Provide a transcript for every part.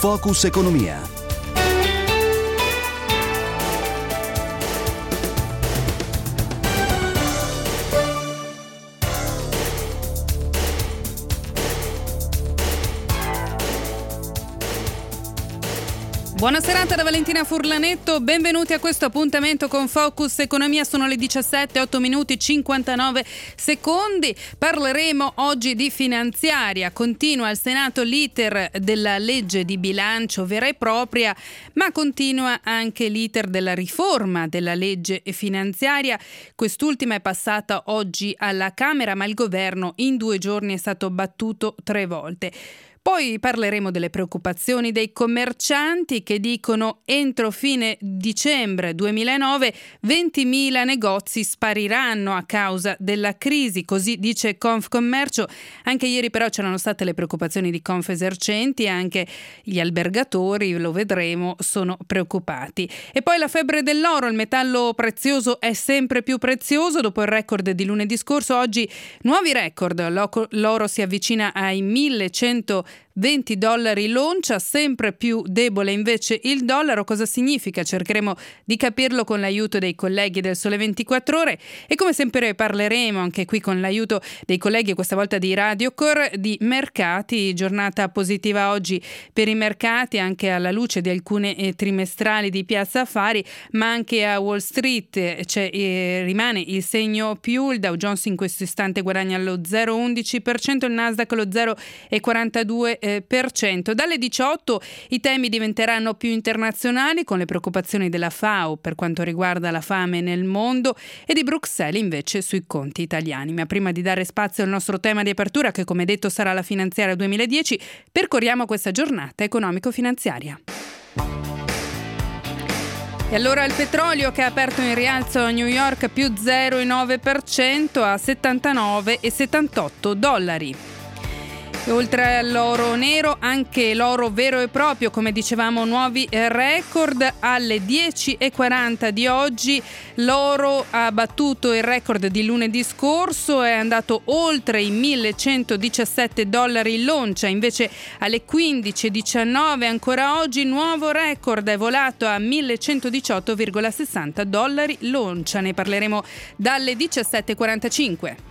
Focus Economia. Buona serata da Valentina Furlanetto, benvenuti a questo appuntamento con Focus Economia. Sono le 17, 8 minuti 59 secondi. Parleremo oggi di finanziaria. Continua al Senato l'iter della legge di bilancio vera e propria, ma continua anche l'iter della riforma della legge finanziaria. Quest'ultima è passata oggi alla Camera, ma il governo in 2 giorni è stato battuto 3 volte. Poi parleremo delle preoccupazioni dei commercianti che dicono entro fine dicembre 2009 20.000 negozi spariranno a causa della crisi, così dice Confcommercio. Anche ieri però c'erano state le preoccupazioni di Confesercenti, anche gli albergatori, lo vedremo, sono preoccupati. E poi la febbre dell'oro, il metallo prezioso è sempre più prezioso. Dopo il record di lunedì scorso, oggi nuovi record, l'oro si avvicina ai $1.120 l'oncia, sempre più debole invece il dollaro. Cosa significa? Cercheremo di capirlo con l'aiuto dei colleghi del Sole 24 Ore e come sempre parleremo anche qui con l'aiuto dei colleghi, questa volta di Radiocor, di mercati. Giornata positiva oggi per i mercati, anche alla luce di alcune trimestrali di Piazza Affari, ma anche a Wall Street rimane il segno più. Il Dow Jones in questo istante guadagna lo 0,11%, il Nasdaq lo 0,42%. Dalle 18 i temi diventeranno più internazionali, con le preoccupazioni della FAO per quanto riguarda la fame nel mondo e di Bruxelles invece sui conti italiani. Ma prima di dare spazio al nostro tema di apertura, che come detto sarà la finanziaria 2010, percorriamo questa giornata economico-finanziaria. E allora il petrolio, che ha aperto in rialzo a New York più 0,9% a $79,78. E oltre all'oro nero, anche l'oro vero e proprio, come dicevamo, nuovi record. Alle 10:40 di oggi l'oro ha battuto il record di lunedì scorso, è andato oltre i $1.117 l'oncia. Invece alle 15:19 ancora oggi nuovo record, è volato a $1.118,60 l'oncia. Ne parleremo dalle 17:45.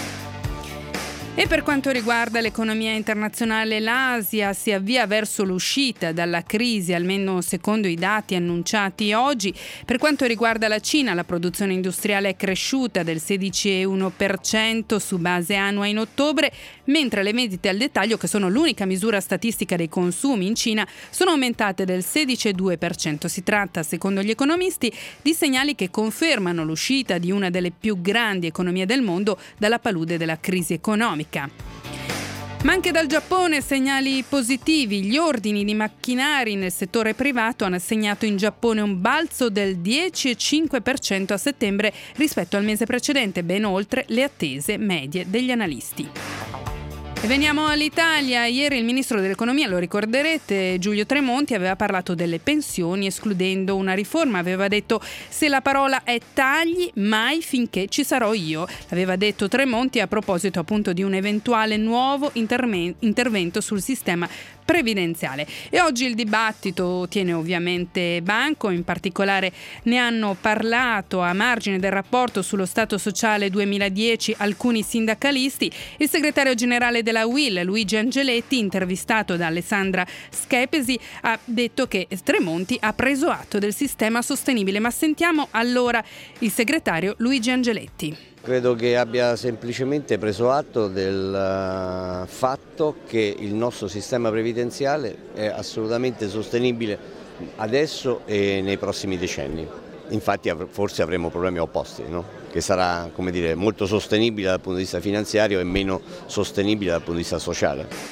E per quanto riguarda l'economia internazionale, l'Asia si avvia verso l'uscita dalla crisi, almeno secondo i dati annunciati oggi. Per quanto riguarda la Cina, la produzione industriale è cresciuta del 16,1% su base annua in ottobre, mentre le vendite al dettaglio, che sono l'unica misura statistica dei consumi in Cina, sono aumentate del 16,2%. Si tratta, secondo gli economisti, di segnali che confermano l'uscita di una delle più grandi economie del mondo dalla palude della crisi economica. Ma anche dal Giappone segnali positivi. Gli ordini di macchinari nel settore privato hanno segnato in Giappone un balzo del 10,5% a settembre rispetto al mese precedente, ben oltre le attese medie degli analisti. E veniamo all'Italia. Ieri il ministro dell'economia, lo ricorderete, Giulio Tremonti, aveva parlato delle pensioni escludendo una riforma. Aveva detto: se la parola è tagli, mai finché ci sarò io. Aveva detto Tremonti a proposito appunto di un eventuale nuovo intervento sul sistema previdenziale. E oggi il dibattito tiene ovviamente banco, in particolare ne hanno parlato a margine del rapporto sullo Stato sociale 2010 alcuni sindacalisti. Il segretario generale della UIL, Luigi Angeletti, intervistato da Alessandra Schepesi, ha detto che Tremonti ha preso atto del sistema sostenibile. Ma sentiamo allora il segretario Luigi Angeletti. Credo che abbia semplicemente preso atto del fatto che il nostro sistema previdenziale è assolutamente sostenibile adesso e nei prossimi decenni. Infatti forse avremo problemi opposti, no? Che sarà, come dire, molto sostenibile dal punto di vista finanziario e meno sostenibile dal punto di vista sociale.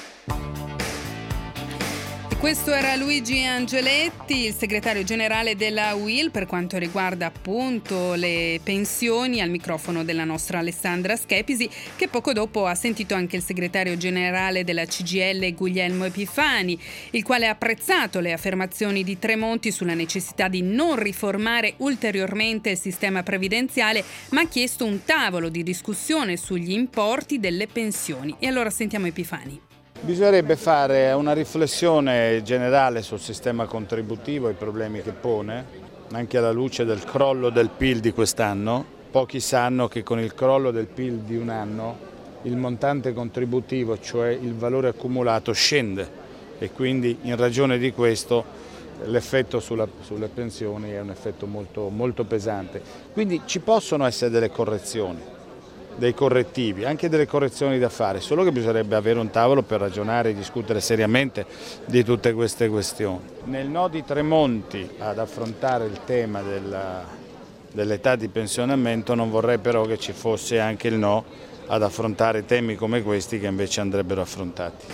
Questo era Luigi Angeletti, il segretario generale della UIL, per quanto riguarda appunto le pensioni, al microfono della nostra Alessandra Schepisi, che poco dopo ha sentito anche il segretario generale della CGIL, Guglielmo Epifani, il quale ha apprezzato le affermazioni di Tremonti sulla necessità di non riformare ulteriormente il sistema previdenziale, ma ha chiesto un tavolo di discussione sugli importi delle pensioni. E allora sentiamo Epifani. Bisognerebbe fare una riflessione generale sul sistema contributivo e i problemi che pone, anche alla luce del crollo del PIL di quest'anno. Pochi sanno che con il crollo del PIL di un anno il montante contributivo, cioè il valore accumulato, scende e quindi in ragione di questo l'effetto sulle pensioni è un effetto molto, molto pesante. Quindi ci possono essere delle correzioni, dei correttivi, anche delle correzioni da fare, solo che bisognerebbe avere un tavolo per ragionare e discutere seriamente di tutte queste questioni. Nel no di Tremonti ad affrontare il tema dell'età di pensionamento non vorrei però che ci fosse anche il no ad affrontare temi come questi che invece andrebbero affrontati.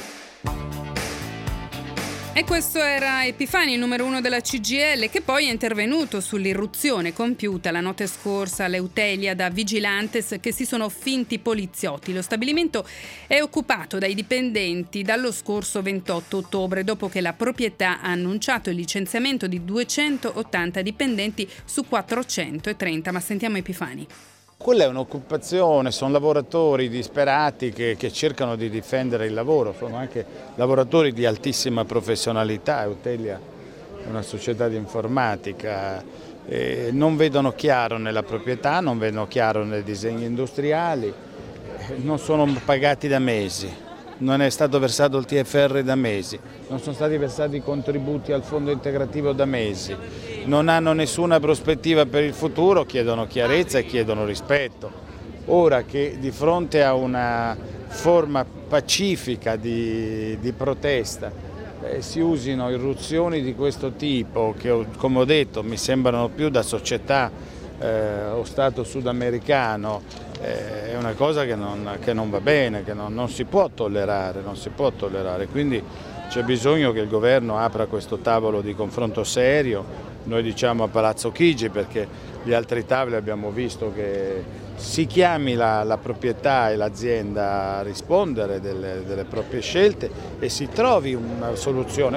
E questo era Epifani, il numero 1 della CGIL, che poi è intervenuto sull'irruzione compiuta la notte scorsa all'Eutelia da vigilantes che si sono finti poliziotti. Lo stabilimento è occupato dai dipendenti dallo scorso 28 ottobre, dopo che la proprietà ha annunciato il licenziamento di 280 dipendenti su 430. Ma sentiamo Epifani. Quella è un'occupazione, sono lavoratori disperati che cercano di difendere il lavoro, sono anche lavoratori di altissima professionalità. Eutelia è una società di informatica, non vedono chiaro nella proprietà, non vedono chiaro nei disegni industriali, non sono pagati da mesi, non è stato versato il TFR da mesi, non sono stati versati i contributi al fondo integrativo da mesi. Non hanno nessuna prospettiva per il futuro, chiedono chiarezza e chiedono rispetto. Ora che di fronte a una forma pacifica di protesta si usino irruzioni di questo tipo, che come ho detto mi sembrano più da società o Stato sudamericano, è una cosa che non va bene, che non si può tollerare, Quindi c'è bisogno che il governo apra questo tavolo di confronto serio. Noi diciamo a Palazzo Chigi, perché gli altri tavoli abbiamo visto che si chiami la proprietà e l'azienda a rispondere delle proprie scelte e si trovi una soluzione.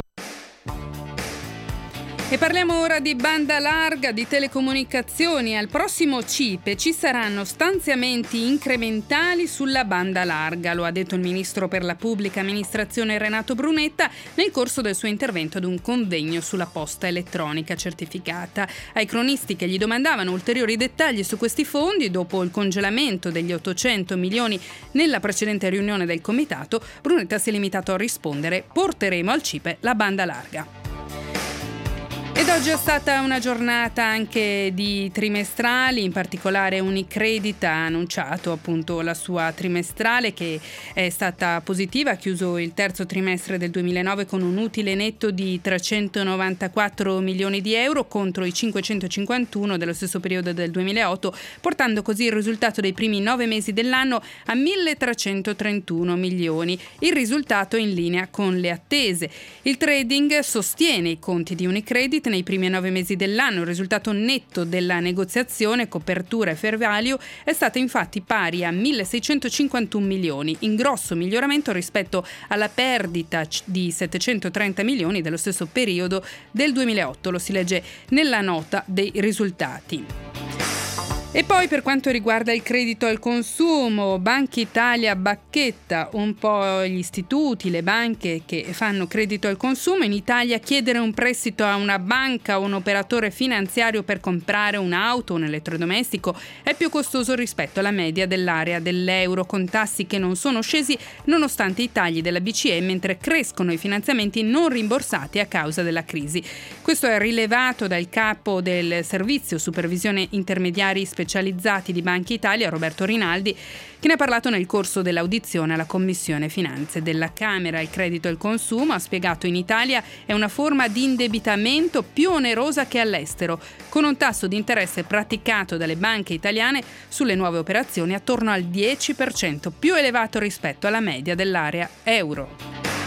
E parliamo ora di banda larga, di telecomunicazioni. Al prossimo CIPE ci saranno stanziamenti incrementali sulla banda larga, lo ha detto il ministro per la pubblica amministrazione Renato Brunetta nel corso del suo intervento ad un convegno sulla posta elettronica certificata. Ai cronisti che gli domandavano ulteriori dettagli su questi fondi, dopo il congelamento degli 800 milioni nella precedente riunione del comitato, Brunetta si è limitato a rispondere: porteremo al CIPE la banda larga. Ed oggi è stata una giornata anche di trimestrali, in particolare Unicredit ha annunciato appunto la sua trimestrale che è stata positiva, ha chiuso il terzo trimestre del 2009 con un utile netto di 394 milioni di euro contro i 551 dello stesso periodo del 2008, portando così il risultato dei primi 9 mesi dell'anno a 1.331 milioni. Il risultato è in linea con le attese. Il trading sostiene i conti di Unicredit nei primi 9 mesi dell'anno. Il risultato netto della negoziazione, copertura e fair value è stato infatti pari a 1.651 milioni, in grosso miglioramento rispetto alla perdita di 730 milioni dello stesso periodo del 2008. Lo si legge nella nota dei risultati. E poi per quanto riguarda il credito al consumo, Banca Italia bacchetta un po' gli istituti, le banche che fanno credito al consumo. In Italia chiedere un prestito a una banca o un operatore finanziario per comprare un'auto o un elettrodomestico è più costoso rispetto alla media dell'area dell'euro, con tassi che non sono scesi nonostante i tagli della BCE, mentre crescono i finanziamenti non rimborsati a causa della crisi. Questo è rilevato dal capo del servizio supervisione intermediari specializzati di Banca Italia, Roberto Rinaldi, che ne ha parlato nel corso dell'audizione alla Commissione Finanze della Camera. Il credito al consumo, ha spiegato, in Italia è una forma di indebitamento più onerosa che all'estero, con un tasso di interesse praticato dalle banche italiane sulle nuove operazioni attorno al 10%, più elevato rispetto alla media dell'area euro.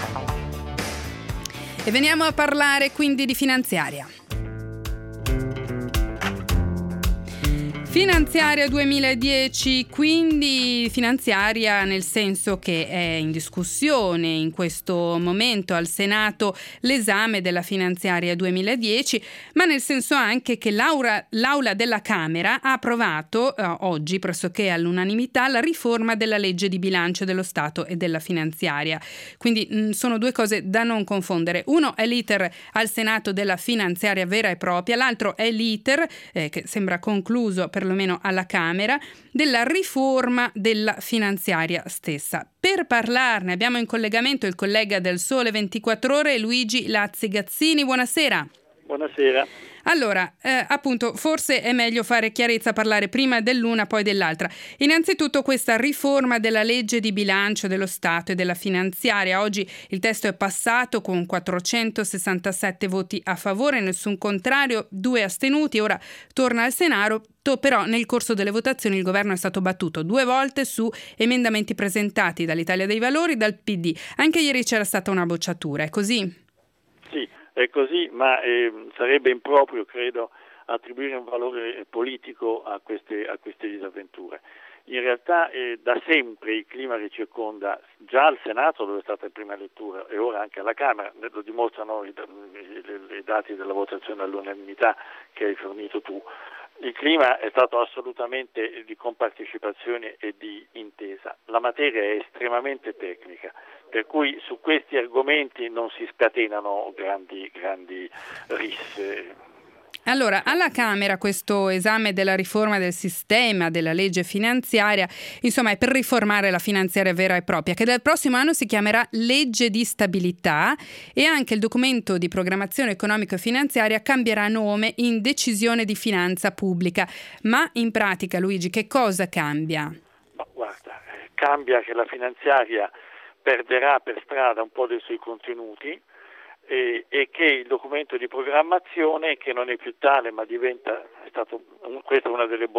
E veniamo a parlare quindi di finanziaria. Finanziaria 2010, quindi finanziaria nel senso che è in discussione in questo momento al Senato l'esame della finanziaria 2010, ma nel senso anche che l'Aula della Camera ha approvato oggi pressoché all'unanimità la riforma della legge di bilancio dello Stato e della finanziaria. Quindi sono due cose da non confondere. Uno è l'iter al Senato della finanziaria vera e propria, l'altro è l'iter che sembra concluso perlomeno alla Camera, della riforma della finanziaria stessa. Per parlarne abbiamo in collegamento il collega del Sole 24 Ore, Luigi Lazzi-Gazzini. Buonasera. Buonasera. Allora, appunto, forse è meglio fare chiarezza, parlare prima dell'una poi dell'altra. Innanzitutto questa riforma della legge di bilancio dello Stato e della finanziaria. Oggi il testo è passato con 467 voti a favore, nessun contrario, 2 astenuti. Ora torna al Senato, però nel corso delle votazioni il governo è stato battuto 2 volte su emendamenti presentati dall'Italia dei Valori, dal PD. Anche ieri c'era stata una bocciatura, è così? Sì, è così, ma sarebbe improprio, credo, attribuire un valore politico a queste disavventure. In realtà da sempre il clima che circonda già al Senato, dove è stata in prima lettura, e ora anche alla Camera, lo dimostrano i dati della votazione all'unanimità che hai fornito tu. Il clima è stato assolutamente di compartecipazione e di intesa. La materia è estremamente tecnica, per cui su questi argomenti non si scatenano grandi risse. Allora, alla Camera questo esame della riforma del sistema della legge finanziaria, insomma, è per riformare la finanziaria vera e propria, che dal prossimo anno si chiamerà legge di stabilità, e anche il documento di programmazione economico e finanziaria cambierà nome in decisione di finanza pubblica. Ma in pratica, Luigi, che cosa cambia? Ma guarda, cambia che la finanziaria perderà per strada un po' dei suoi contenuti, e che il documento di programmazione, che non è più tale ma questa è una delle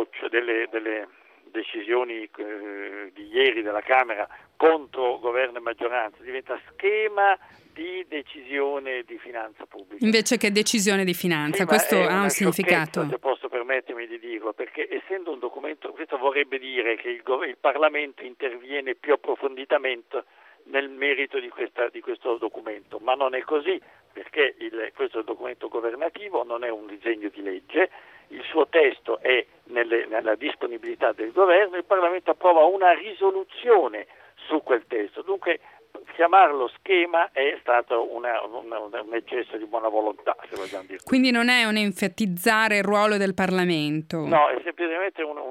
decisioni di ieri della Camera contro governo e maggioranza, diventa schema di decisione di finanza pubblica. Invece che decisione di finanza, sì, questo ha un significato. Se posso permettermi di dirlo, perché essendo un documento, questo vorrebbe dire che il Parlamento interviene più approfonditamente nel merito di questo documento, ma non è così, perché questo documento governativo non è un disegno di legge, il suo testo è nella disponibilità del governo, il Parlamento approva una risoluzione su quel testo, dunque chiamarlo schema è stato un eccesso di buona volontà, se vogliamo dire. Quindi non è un enfatizzare il ruolo del Parlamento? No, è semplicemente una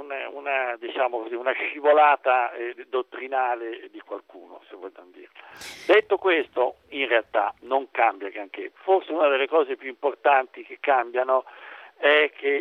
scivolata dottrinale di qualcuno, se vogliamo dire. Detto questo, in realtà non cambia granché. Forse una delle cose più importanti che cambiano è che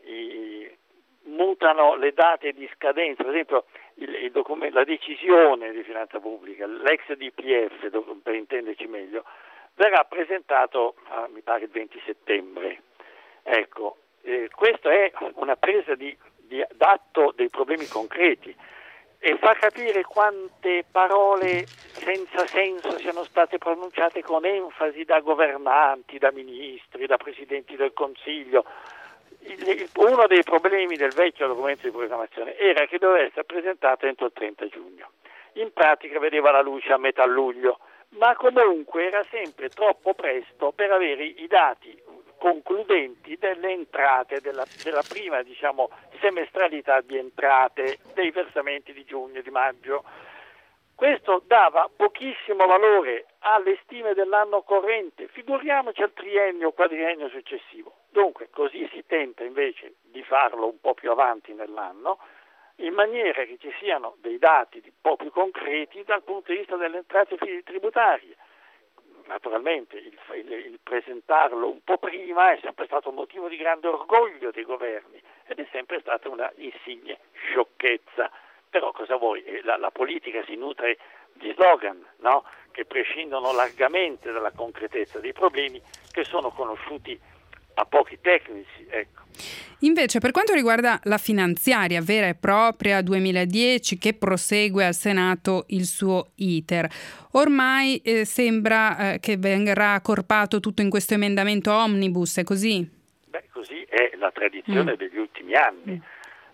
mutano le date di scadenza. Per esempio la decisione di finanza pubblica, l'ex DPF, per intenderci meglio, verrà presentato mi pare il 20 settembre. Ecco, questa è una presa d'atto dei problemi concreti e fa capire quante parole senza senso siano state pronunciate con enfasi da governanti, da ministri, da presidenti del Consiglio. Uno dei problemi del vecchio documento di programmazione era che doveva essere presentato entro il 30 giugno. In pratica vedeva la luce a metà luglio, ma comunque era sempre troppo presto per avere i dati concludenti delle entrate della prima, semestralità di entrate dei versamenti di giugno e di maggio. Questo dava pochissimo valore alle stime dell'anno corrente, figuriamoci al triennio o quadriennio successivo. Dunque così si tenta invece di farlo un po' più avanti nell'anno, in maniera che ci siano dei dati un po' più concreti dal punto di vista delle entrate tributarie. Naturalmente il presentarlo un po' prima è sempre stato un motivo di grande orgoglio dei governi ed è sempre stata una insigne sciocchezza. Però cosa vuoi? La politica si nutre di slogan, no? Che prescindono largamente dalla concretezza dei problemi che sono conosciuti a pochi tecnici, ecco. Invece, per quanto riguarda la finanziaria vera e propria 2010 che prosegue al Senato il suo iter, ormai sembra che venga accorpato tutto in questo emendamento omnibus, è così? Beh, così è la tradizione degli ultimi anni.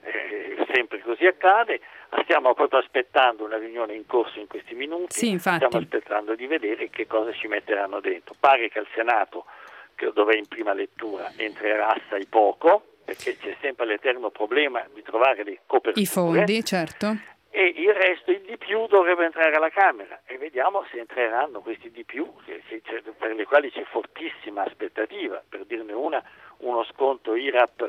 sempre così accade. Stiamo proprio aspettando una riunione in corso in questi minuti, sì, infatti. Stiamo aspettando di vedere che cosa ci metteranno dentro. Pare che al Senato, dove è in prima lettura, entrerà assai poco, perché c'è sempre l'eterno problema di trovare le coperture. I fondi, certo. E il resto, il di più, dovrebbe entrare alla Camera e vediamo se entreranno questi di più, per le quali c'è fortissima aspettativa. Per dirne uno sconto IRAP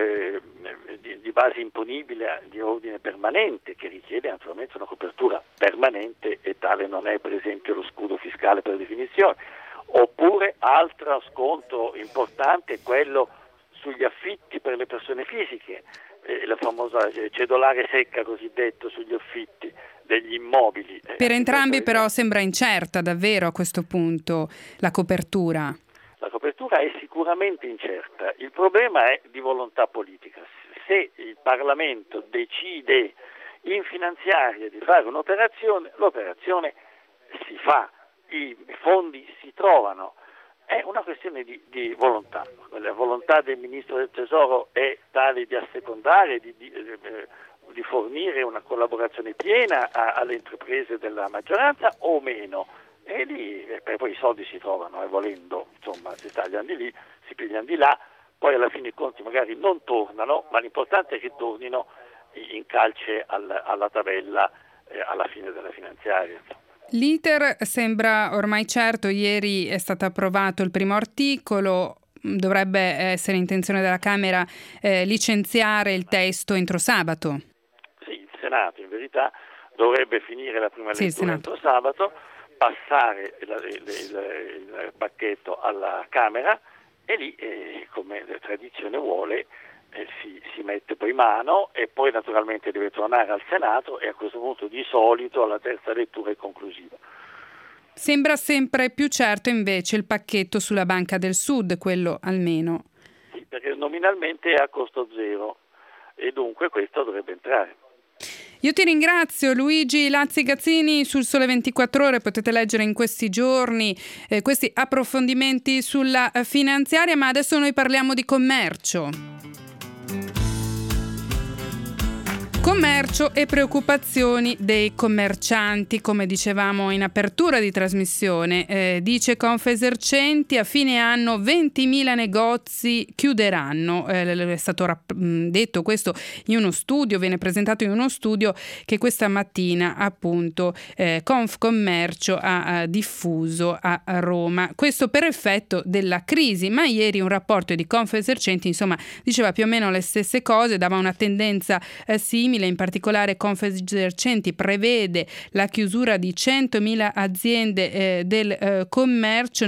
di base imponibile di ordine permanente, che richiede naturalmente una copertura permanente, e tale non è per esempio lo scudo fiscale per definizione. Oppure altro sconto importante, quello sugli affitti per le persone fisiche, la famosa cedolare secca cosiddetto sugli affitti degli immobili. Per entrambi però sembra incerta davvero a questo punto la copertura. La copertura è sicuramente incerta, il problema è di volontà politica. Se il Parlamento decide in finanziaria di fare un'operazione, l'operazione si fa, i fondi si trovano. È una questione di volontà. La volontà del Ministro del Tesoro è tale di assecondare, di fornire una collaborazione piena alle intraprese della maggioranza o meno. E lì poi i soldi si trovano, volendo, insomma, si tagliano di lì, si pigliano di là, poi alla fine i conti magari non tornano, ma l'importante è che tornino in calce alla tabella alla fine della finanziaria. L'iter sembra ormai certo, ieri è stato approvato il primo articolo, dovrebbe essere intenzione della Camera licenziare il testo entro sabato. Sì, il Senato in verità dovrebbe finire la prima lettura entro sabato, passare il pacchetto alla Camera e lì, come la tradizione vuole, si mette poi mano e poi naturalmente deve tornare al Senato e a questo punto di solito alla terza lettura è conclusiva. Sembra sempre più certo invece il pacchetto sulla Banca del Sud, quello almeno. Sì, perché nominalmente è a costo zero e dunque questo dovrebbe entrare. Io ti ringrazio Luigi Lazzi Gazzini. Sul Sole 24 Ore potete leggere in questi giorni questi approfondimenti sulla finanziaria, ma adesso noi parliamo di commercio. Commercio e preoccupazioni dei commercianti, come dicevamo in apertura di trasmissione. Dice Confesercenti, a fine anno 20.000 negozi chiuderanno. È stato detto questo in uno studio, viene presentato in uno studio che questa mattina appunto Confcommercio ha diffuso a Roma. Questo per effetto della crisi, ma ieri un rapporto di Confesercenti insomma diceva più o meno le stesse cose, dava una tendenza simile. In particolare Confesercenti prevede la chiusura di 100.000 aziende del commercio,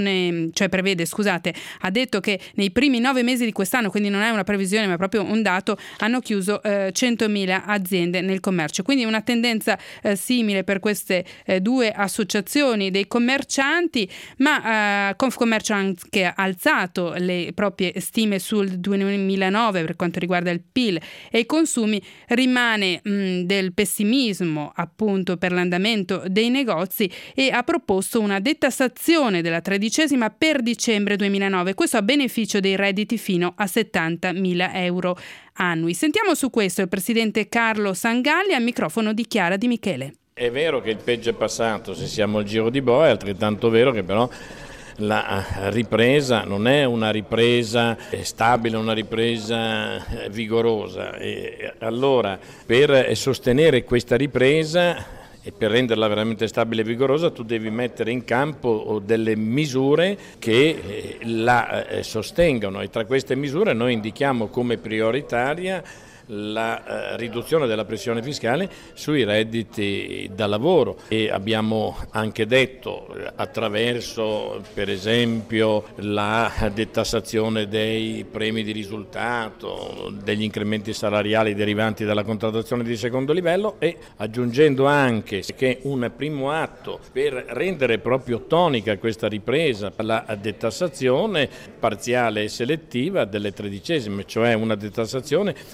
ha detto che nei primi 9 mesi di quest'anno, quindi non è una previsione ma proprio un dato, hanno chiuso 100.000 aziende nel commercio, quindi una tendenza simile per queste due associazioni dei commercianti, ma Confcommercio ha anche alzato le proprie stime sul 2009 per quanto riguarda il PIL e i consumi. Rimane del pessimismo appunto per l'andamento dei negozi e ha proposto una detassazione della 13ª per dicembre 2009, questo a beneficio dei redditi fino a 70.000 euro annui. Sentiamo su questo il presidente Carlo Sangalli al microfono di Chiara Di Michele. È vero che il peggio è passato, se siamo al giro di boa, è altrettanto vero che però la ripresa non è una ripresa stabile, una ripresa vigorosa. E allora per sostenere questa ripresa e per renderla veramente stabile e vigorosa tu devi mettere in campo delle misure che la sostengano e tra queste misure noi indichiamo come prioritaria la riduzione della pressione fiscale sui redditi da lavoro e abbiamo anche detto attraverso per esempio la detassazione dei premi di risultato, degli incrementi salariali derivanti dalla contrattazione di secondo livello e aggiungendo anche che un primo atto per rendere proprio tonica questa ripresa la detassazione parziale e selettiva delle 13esime, cioè una detassazione rivolta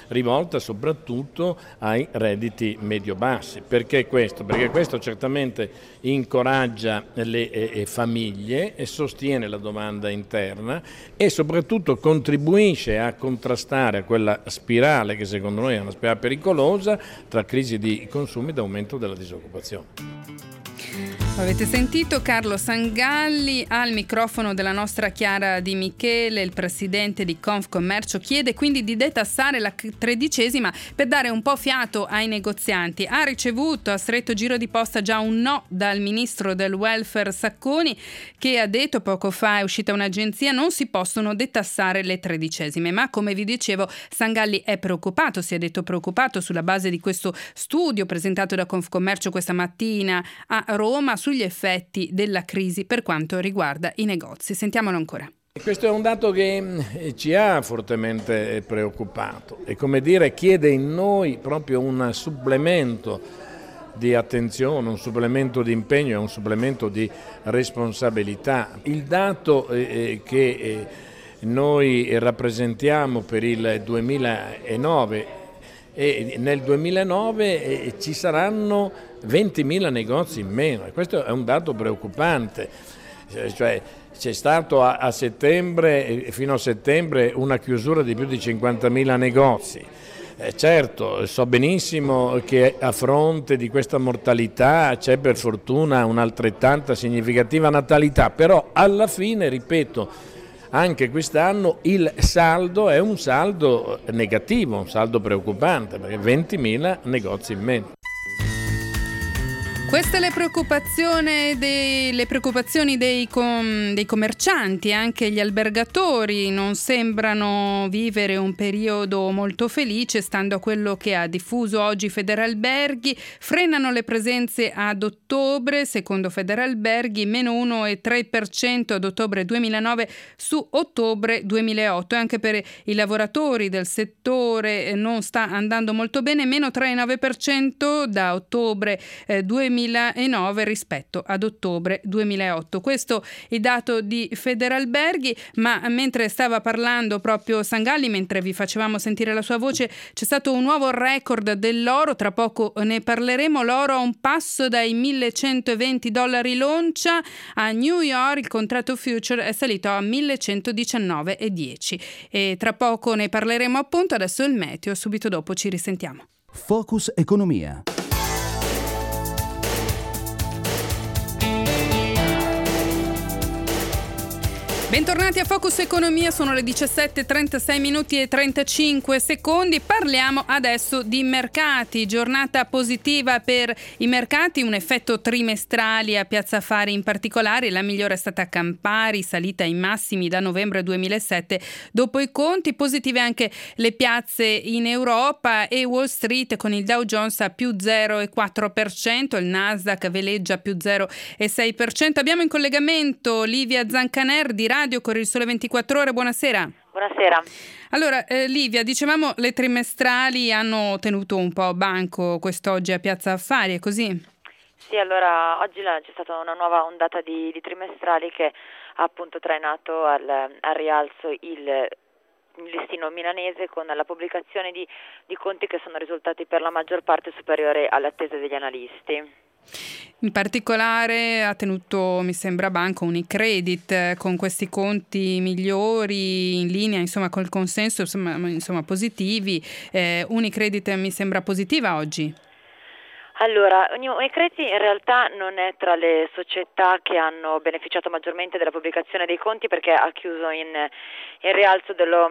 rivolta soprattutto ai redditi medio-bassi. Perché questo? Perché questo certamente incoraggia le famiglie e sostiene la domanda interna e soprattutto contribuisce a contrastare quella spirale che secondo noi è una spirale pericolosa tra crisi di consumi ed aumento della disoccupazione. Avete sentito Carlo Sangalli al microfono della nostra Chiara Di Michele. Il presidente di Confcommercio chiede quindi di detassare la 13ª per dare un po' fiato ai negozianti. Ha ricevuto a stretto giro di posta già un no dal ministro del welfare Sacconi, che ha detto poco fa, è uscita un'agenzia, non si possono detassare le 13ª. Ma come vi dicevo, Sangalli è preoccupato, si è detto preoccupato sulla base di questo studio presentato da Confcommercio questa mattina a Roma sugli effetti della crisi per quanto riguarda i negozi. Sentiamolo ancora. Questo è un dato che ci ha fortemente preoccupato e, come dire, chiede in noi proprio un supplemento di attenzione, un supplemento di impegno e un supplemento di responsabilità. Il dato che noi rappresentiamo per il 2009 e nel 2009 ci saranno 20.000 negozi in meno e questo è un dato preoccupante, cioè c'è stato a settembre, fino a settembre, una chiusura di più di 50.000 negozi. Certo, so benissimo che a fronte di questa mortalità c'è per fortuna un'altrettanta significativa natalità, però alla fine, ripeto, anche quest'anno il saldo è un saldo negativo, un saldo preoccupante, perché 20.000 negozi in meno. Queste le preoccupazioni dei commercianti, anche gli albergatori non sembrano vivere un periodo molto felice, stando a quello che ha diffuso oggi Federalberghi. Frenano le presenze ad ottobre, secondo Federalberghi, meno 1,3% ad ottobre 2009 su ottobre 2008. E anche per i lavoratori del settore non sta andando molto bene, meno 3,9% da ottobre 2009 rispetto ad ottobre 2008. Questo il dato di Federalberghi, ma mentre stava parlando proprio Sangalli, mentre vi facevamo sentire la sua voce, c'è stato un nuovo record dell'oro, tra poco ne parleremo. L'oro a un passo dai $1.120 l'oncia. A New York il contratto future è salito a 1.119,10 e tra poco ne parleremo appunto. Adesso il meteo, subito dopo ci risentiamo. Focus Economia. Bentornati a Focus Economia, sono le 17:36 minuti e 35 secondi. Parliamo adesso di mercati. Giornata positiva per i mercati, un effetto trimestrale a Piazza Affari in particolare. La migliore è stata Campari, salita ai massimi da novembre 2007 dopo i conti. Positive anche le piazze in Europa e Wall Street, con il Dow Jones a più 0,4%, il Nasdaq veleggia più 0,6%. Abbiamo in collegamento Livia Zancaner di Radio Corriere il Sole 24 Ore. Buonasera. Buonasera. Allora, Livia, dicevamo le trimestrali hanno tenuto un po' banco quest'oggi a Piazza Affari, è così? Sì, allora oggi c'è stata una nuova ondata di trimestrali che ha appunto trainato al rialzo il listino milanese, con la pubblicazione di conti che sono risultati per la maggior parte superiori alle attese degli analisti. In particolare ha tenuto, mi sembra, banco Unicredit con questi conti migliori in linea, insomma, col consenso, insomma positivi. Unicredit mi sembra positiva oggi. Allora, Unicredit in realtà non è tra le società che hanno beneficiato maggiormente della pubblicazione dei conti, perché ha chiuso in rialzo dello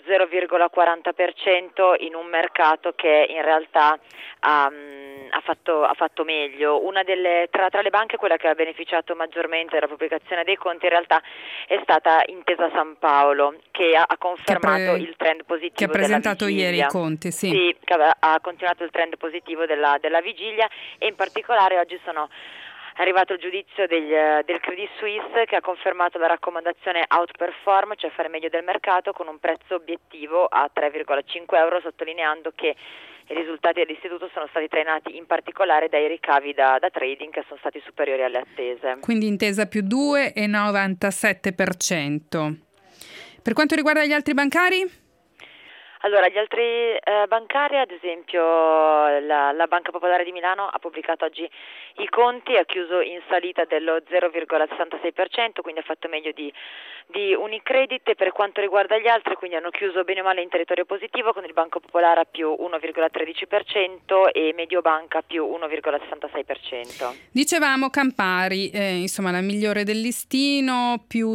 0,40% in un mercato che in realtà ha fatto meglio. Una tra le banche, quella che ha beneficiato maggiormente della pubblicazione dei conti in realtà è stata Intesa Sanpaolo, che ha confermato il trend positivo, che ha presentato ieri i conti, sì, che ha continuato il trend positivo della vigilia. E in particolare oggi è arrivato il giudizio del Credit Suisse, che ha confermato la raccomandazione outperform, cioè fare meglio del mercato, con un prezzo obiettivo a 3,5 euro, sottolineando che i risultati dell'istituto sono stati trainati in particolare dai ricavi da trading, che sono stati superiori alle attese. Quindi Intesa più 2,97%. Per quanto riguarda gli altri bancari? Allora, gli altri bancari, ad esempio la Banca Popolare di Milano ha pubblicato oggi i conti, ha chiuso in salita dello 0,66%, quindi ha fatto meglio di Unicredit. Per quanto riguarda gli altri, quindi hanno chiuso bene o male in territorio positivo, con il Banco Popolare a più 1,13% e Mediobanca più 1,66%. Dicevamo Campari, insomma la migliore del listino, più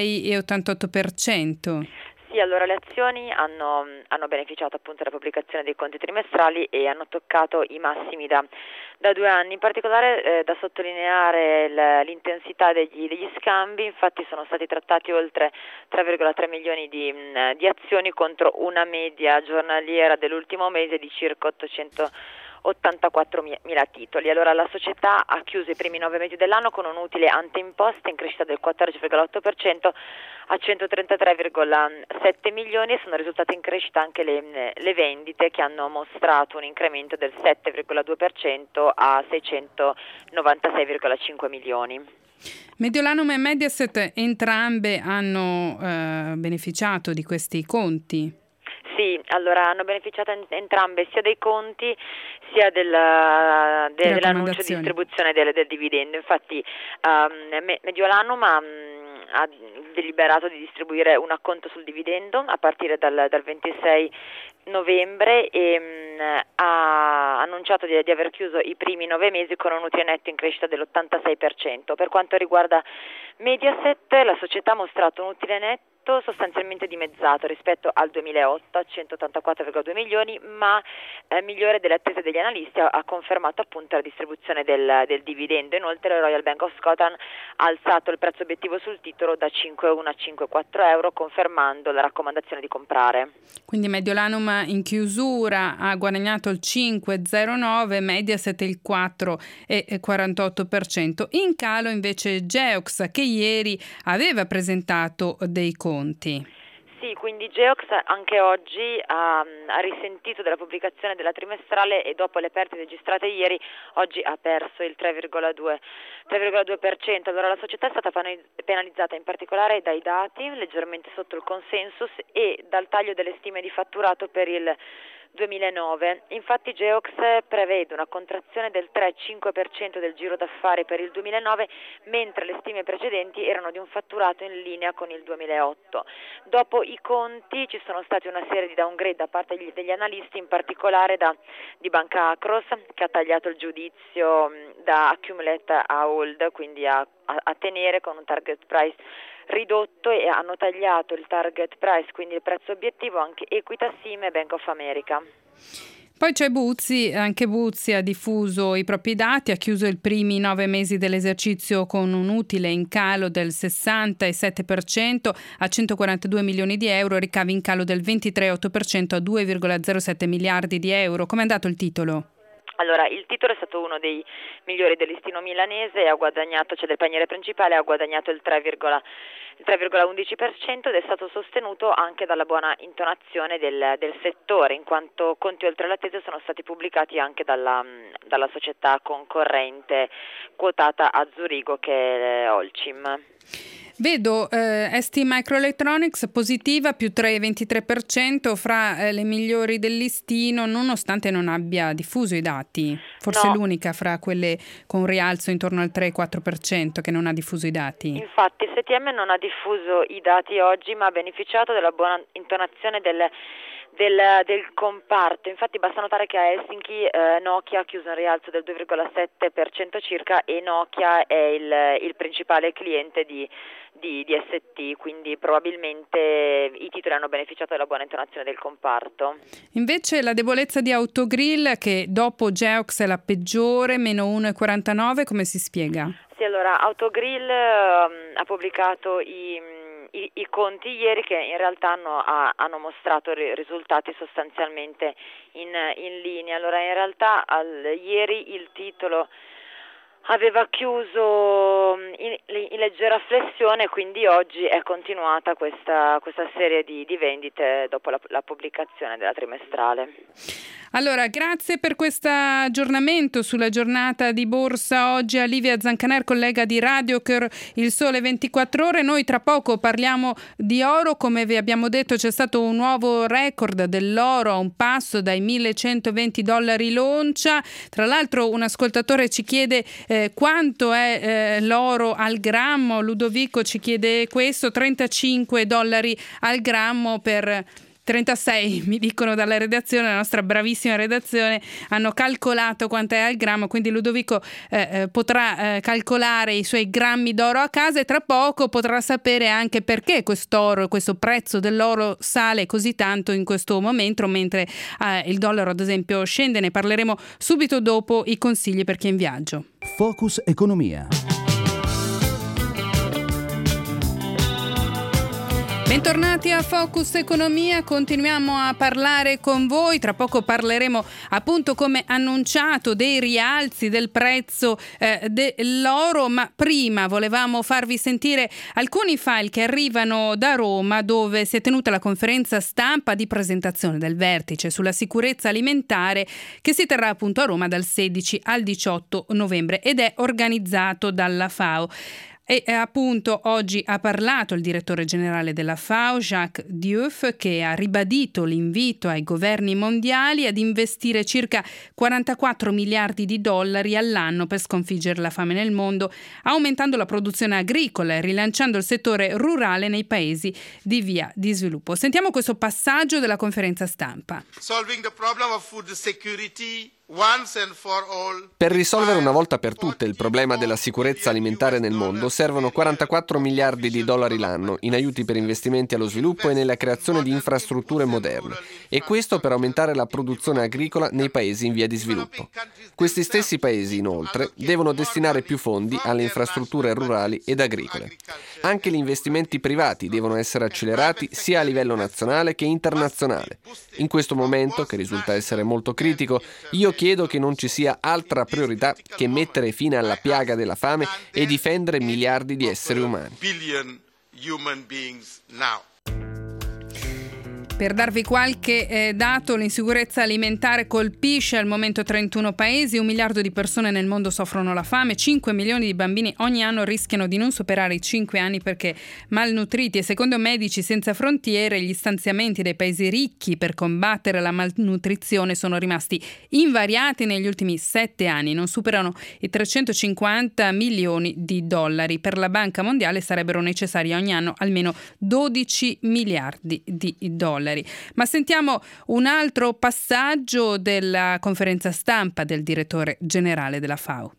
6,88%. Sì, allora le azioni hanno beneficiato appunto della pubblicazione dei conti trimestrali e hanno toccato i massimi da 2 anni. In particolare da sottolineare l'intensità degli scambi, infatti sono stati trattati oltre 3,3 milioni di azioni contro una media giornaliera dell'ultimo mese di circa 84.000 titoli. Allora la società ha chiuso i primi 9 mesi dell'anno con un utile ante imposte in crescita del 14,8% a 133,7 milioni e sono risultate in crescita anche le vendite, che hanno mostrato un incremento del 7,2% a 696,5 milioni. Mediolanum e Mediaset entrambe hanno beneficiato di questi conti. Sì, allora hanno beneficiato entrambe sia dei conti sia dell'annuncio di distribuzione del dividendo. Infatti Mediolanum ha deliberato di distribuire un acconto sul dividendo a partire dal 26 novembre e ha annunciato di aver chiuso i primi 9 mesi con un utile netto in crescita dell'86%. Per quanto riguarda Mediaset, la società ha mostrato un utile netto sostanzialmente dimezzato rispetto al 2008 a 184,2 milioni, ma migliore delle attese degli analisti, ha confermato appunto la distribuzione del dividendo. Inoltre la Royal Bank of Scotland ha alzato il prezzo obiettivo sul titolo da 5,1 a 5,4 euro, confermando la raccomandazione di comprare. Quindi Mediolanum in chiusura ha guadagnato il 5,09, Mediaset il 4,48%. In calo invece Geox, che ieri aveva presentato dei conti. Sì, quindi Geox anche oggi ha risentito della pubblicazione della trimestrale e dopo le perdite registrate ieri, oggi ha perso il 3,2%. Allora la società è stata penalizzata in particolare dai dati leggermente sotto il consensus e dal taglio delle stime di fatturato per il 2009. Infatti Geox prevede una contrazione del 3,5% del giro d'affari per il 2009, mentre le stime precedenti erano di un fatturato in linea con il 2008. Dopo i conti ci sono stati una serie di downgrade da parte degli analisti, in particolare di Banca Akros, che ha tagliato il giudizio da accumulate a hold, quindi a tenere con un target price ridotto, e hanno tagliato il target price, quindi il prezzo obiettivo, anche Equita SIM e Bank of America. Poi c'è Buzzi, anche Buzzi ha diffuso i propri dati, ha chiuso i primi 9 mesi dell'esercizio con un utile in calo del 67% a 142 milioni di euro, ricavi in calo del 23,8% a 2,07 miliardi di euro. Com'è andato il titolo? Allora, il titolo è stato uno dei migliori del listino milanese, ha guadagnato, del paniere principale, ha guadagnato il 3,11% ed è stato sostenuto anche dalla buona intonazione del settore, in quanto conti oltre l'attesa sono stati pubblicati anche dalla società concorrente quotata a Zurigo, che è Holcim. Vedo ST Microelectronics positiva più 3,23%, fra le migliori del listino, nonostante non abbia diffuso i dati. Forse no, l'unica fra quelle con rialzo intorno al 3,4% che non ha diffuso i dati. Infatti STM non ha diffuso i dati oggi, ma ha beneficiato della buona intonazione del comparto. Infatti basta notare che a Helsinki Nokia ha chiuso un rialzo del 2,7% circa, e Nokia è il principale cliente di ST, quindi probabilmente i titoli hanno beneficiato della buona intonazione del comparto. Invece la debolezza di Autogrill, che dopo Geox è la peggiore, meno 1,49, come si spiega? Sì, allora Autogrill ha pubblicato i conti ieri, che in realtà hanno mostrato risultati sostanzialmente in linea. Allora in realtà ieri il titolo aveva chiuso in leggera flessione, quindi oggi è continuata questa serie di vendite dopo la pubblicazione della trimestrale. Allora, grazie per questo aggiornamento sulla giornata di borsa oggi a Livia Zancaner, collega di Radio Cœur, Il Sole 24 Ore. Noi tra poco parliamo di oro. Come vi abbiamo detto, c'è stato un nuovo record dell'oro a un passo dai $1.120 l'oncia. Tra l'altro un ascoltatore ci chiede quanto è l'oro al grammo. Ludovico ci chiede questo, $35 al grammo per 36, mi dicono dalla redazione, la nostra bravissima redazione, hanno calcolato quanto è al grammo, quindi Ludovico potrà calcolare i suoi grammi d'oro a casa e tra poco potrà sapere anche perché questo prezzo dell'oro sale così tanto in questo momento, mentre il dollaro ad esempio scende. Ne parleremo subito dopo i consigli per chi è in viaggio. Focus Economia. Bentornati a Focus Economia, continuiamo a parlare con voi, tra poco parleremo appunto come annunciato dei rialzi del prezzo dell'oro, ma prima volevamo farvi sentire alcuni file che arrivano da Roma, dove si è tenuta la conferenza stampa di presentazione del vertice sulla sicurezza alimentare che si terrà appunto a Roma dal 16 al 18 novembre ed è organizzato dalla FAO. E appunto oggi ha parlato il direttore generale della FAO, Jacques Diouf, che ha ribadito l'invito ai governi mondiali ad investire circa $44 miliardi all'anno per sconfiggere la fame nel mondo, aumentando la produzione agricola e rilanciando il settore rurale nei paesi di via di sviluppo. Sentiamo questo passaggio della conferenza stampa. Solving the problem of food security. Per risolvere una volta per tutte il problema della sicurezza alimentare nel mondo servono $44 miliardi l'anno in aiuti per investimenti allo sviluppo e nella creazione di infrastrutture moderne, e questo per aumentare la produzione agricola nei paesi in via di sviluppo. Questi stessi paesi, inoltre, devono destinare più fondi alle infrastrutture rurali ed agricole. Anche gli investimenti privati devono essere accelerati sia a livello nazionale che internazionale. In questo momento, che risulta essere molto critico, io chiedo che non ci sia altra priorità che mettere fine alla piaga della fame e difendere miliardi di esseri umani. Per darvi qualche dato, l'insicurezza alimentare colpisce al momento 31 paesi, 1 miliardo di persone nel mondo soffrono la fame, 5 milioni di bambini ogni anno rischiano di non superare i 5 anni perché malnutriti e secondo Medici Senza Frontiere gli stanziamenti dei paesi ricchi per combattere la malnutrizione sono rimasti invariati negli ultimi 7 anni, non superano i $350 milioni. Per la Banca Mondiale sarebbero necessari ogni anno almeno $12 miliardi. Ma sentiamo un altro passaggio della conferenza stampa del direttore generale della FAO.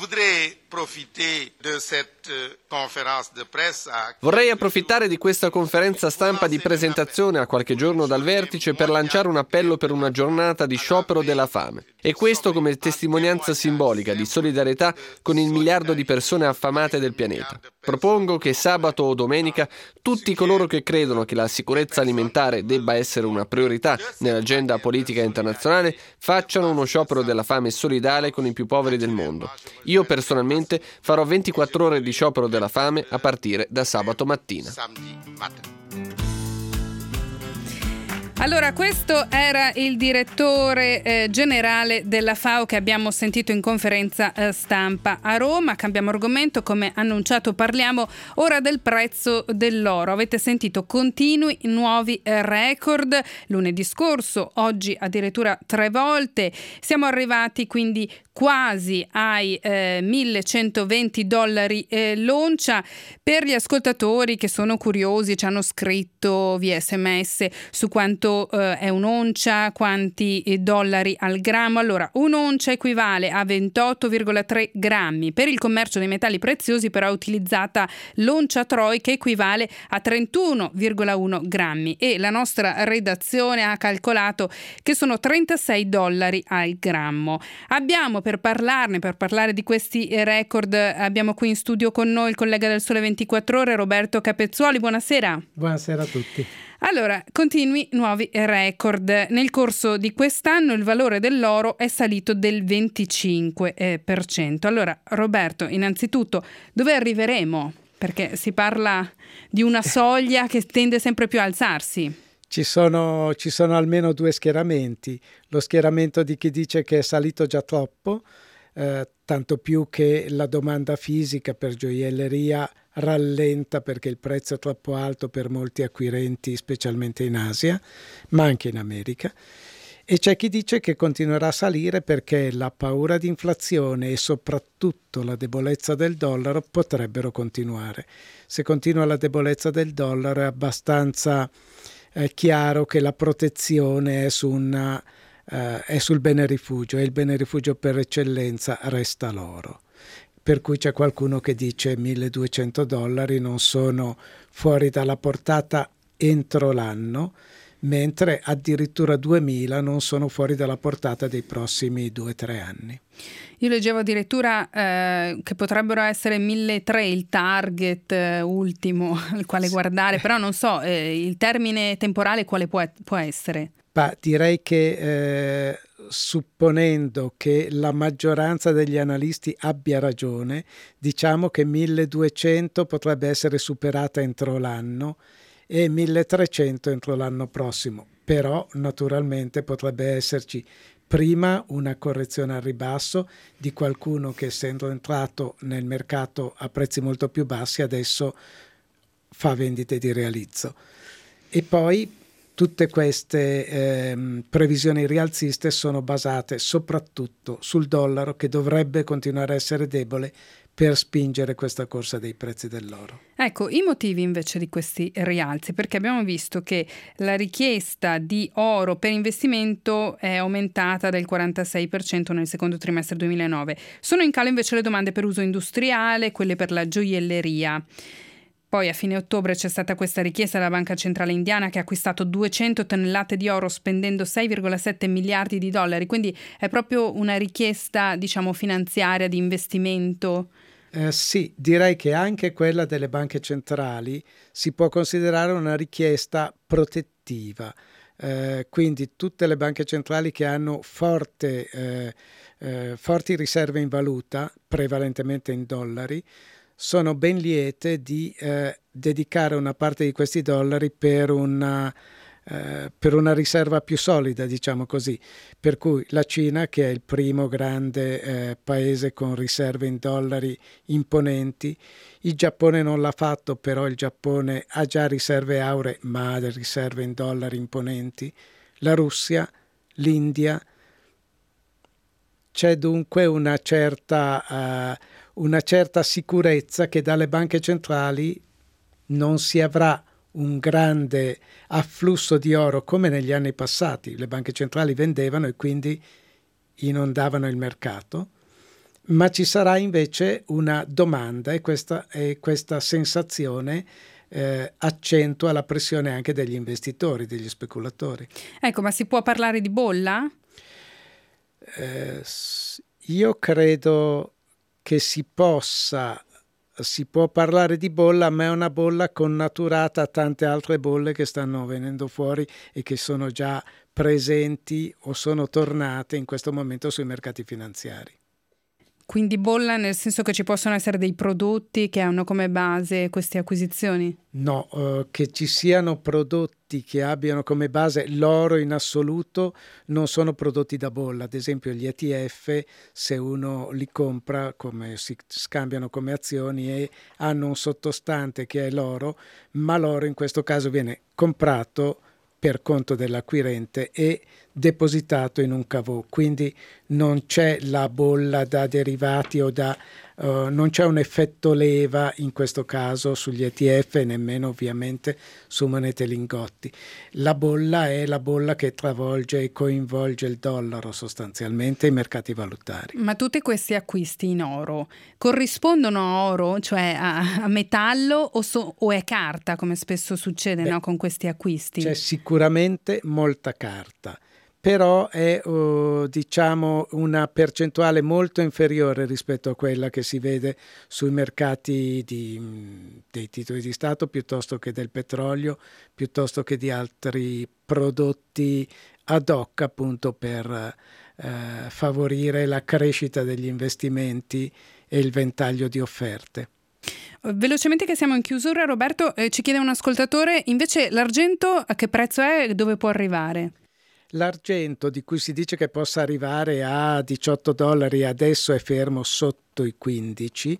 Vorrei approfittare di questa conferenza stampa di presentazione a qualche giorno dal vertice per lanciare un appello per una giornata di sciopero della fame. E questo come testimonianza simbolica di solidarietà con il miliardo di persone affamate del pianeta. Propongo che sabato o domenica tutti coloro che credono che la sicurezza alimentare debba essere una priorità nell'agenda politica internazionale facciano uno sciopero della fame solidale con i più poveri del mondo. Io personalmente farò 24 ore di sciopero della fame a partire da sabato mattina. Allora, questo era il direttore generale della FAO che abbiamo sentito in conferenza stampa a Roma. Cambiamo argomento, come annunciato parliamo ora del prezzo dell'oro. Avete sentito continui nuovi record lunedì scorso, oggi addirittura 3 volte. Siamo arrivati quindi quasi ai $1.120 l'oncia. Per gli ascoltatori che sono curiosi, ci hanno scritto via SMS su quanto è un'oncia, quanti dollari al grammo. Allora, un'oncia equivale a 28,3 grammi. Per il commercio dei metalli preziosi però è utilizzata l'oncia Troy, che equivale a 31,1 grammi, e la nostra redazione ha calcolato che sono $36 al grammo. Abbiamo per parlarne, per parlare di questi record. Abbiamo qui in studio con noi il collega del Sole 24 Ore, Roberto Capezzuoli. Buonasera. Buonasera a tutti. Allora, continui nuovi record. Nel corso di quest'anno il valore dell'oro è salito del 25%. Allora, Roberto, innanzitutto, dove arriveremo? Perché si parla di una soglia che tende sempre più a alzarsi. Ci sono almeno due schieramenti. Lo schieramento di chi dice che è salito già troppo, tanto più che la domanda fisica per gioielleria rallenta perché il prezzo è troppo alto per molti acquirenti, specialmente in Asia, ma anche in America. E c'è chi dice che continuerà a salire perché la paura di inflazione e soprattutto la debolezza del dollaro potrebbero continuare. Se continua la debolezza del dollaro è abbastanza chiaro che la protezione è sul bene rifugio, e il bene rifugio per eccellenza resta l'oro. Per cui c'è qualcuno che dice $1.200 non sono fuori dalla portata entro l'anno, mentre addirittura 2.000 non sono fuori dalla portata dei prossimi 2-3 anni. Io leggevo addirittura che potrebbero essere 1.300 il target ultimo al quale guardare, però non so, il termine temporale quale può essere? Direi che supponendo che la maggioranza degli analisti abbia ragione, diciamo che 1.200 potrebbe essere superata entro l'anno e 1.300 entro l'anno prossimo, però naturalmente potrebbe esserci prima una correzione al ribasso di qualcuno che, essendo entrato nel mercato a prezzi molto più bassi, adesso fa vendite di realizzo. E poi tutte queste previsioni rialziste sono basate soprattutto sul dollaro, che dovrebbe continuare a essere debole per spingere questa corsa dei prezzi dell'oro. Ecco, i motivi invece di questi rialzi, perché abbiamo visto che la richiesta di oro per investimento è aumentata del 46% nel secondo trimestre 2009. Sono in calo invece le domande per uso industriale, quelle per la gioielleria. Poi a fine ottobre c'è stata questa richiesta della Banca Centrale Indiana, che ha acquistato 200 tonnellate di oro spendendo $6,7 miliardi, quindi è proprio una richiesta, diciamo, finanziaria di investimento. Sì, direi che anche quella delle banche centrali si può considerare una richiesta protettiva. Quindi tutte le banche centrali che hanno forti riserve in valuta, prevalentemente in dollari, sono ben liete di dedicare una parte di questi dollari per una riserva più solida, diciamo così. Per cui la Cina, che è il primo grande paese con riserve in dollari imponenti, il Giappone non l'ha fatto, però il Giappone ha già riserve auree, ma ha riserve in dollari imponenti, la Russia, l'India. C'è dunque una certa sicurezza che dalle banche centrali non si avrà un grande afflusso di oro come negli anni passati. Le banche centrali vendevano e quindi inondavano il mercato, ma ci sarà invece una domanda, e questa sensazione accentua la pressione anche degli investitori, degli speculatori. Ecco, ma si può parlare di bolla? Io credo che si può parlare di bolla, ma è una bolla connaturata a tante altre bolle che stanno venendo fuori e che sono già presenti o sono tornate in questo momento sui mercati finanziari. Quindi bolla nel senso che ci possono essere dei prodotti che hanno come base queste acquisizioni? No, che ci siano prodotti che abbiano come base l'oro in assoluto non sono prodotti da bolla. Ad esempio gli ETF, se uno li compra, come si scambiano come azioni e hanno un sottostante che è l'oro, ma l'oro in questo caso viene comprato per conto dell'acquirente e depositato in un caveau, quindi non c'è la bolla da derivati o non c'è un effetto leva in questo caso sugli ETF e nemmeno ovviamente su monete lingotti. La bolla è la bolla che travolge e coinvolge il dollaro, sostanzialmente i mercati valutari. Ma tutti questi acquisti in oro corrispondono a oro, cioè a metallo o è carta, come spesso succede, no, con questi acquisti? C'è sicuramente molta carta, però è diciamo una percentuale molto inferiore rispetto a quella che si vede sui mercati dei titoli di Stato, piuttosto che del petrolio, piuttosto che di altri prodotti ad hoc, appunto per favorire la crescita degli investimenti e il ventaglio di offerte. Velocemente che siamo in chiusura, Roberto, ci chiede un ascoltatore, invece l'argento a che prezzo è e dove può arrivare? L'argento, di cui si dice che possa arrivare a $18, adesso è fermo sotto i 15,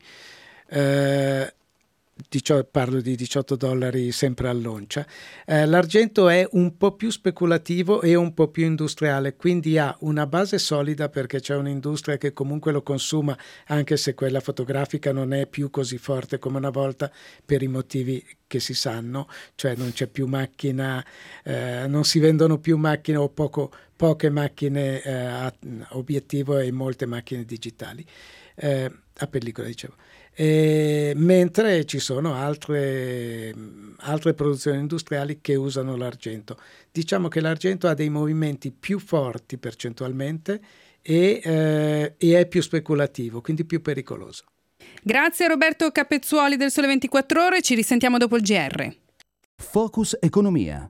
parlo di $18 sempre all'oncia. L'argento è un po' più speculativo e un po' più industriale, quindi ha una base solida perché c'è un'industria che comunque lo consuma, anche se quella fotografica non è più così forte come una volta per i motivi che si sanno, cioè non c'è più macchina, non si vendono più macchine o poche macchine a obiettivo e molte macchine digitali, a pellicola dicevo. Mentre ci sono altre produzioni industriali che usano l'argento. Diciamo che l'argento ha dei movimenti più forti percentualmente e è più speculativo, quindi più pericoloso. Grazie Roberto Capezzuoli del Sole 24 Ore, ci risentiamo dopo il GR. Focus Economia.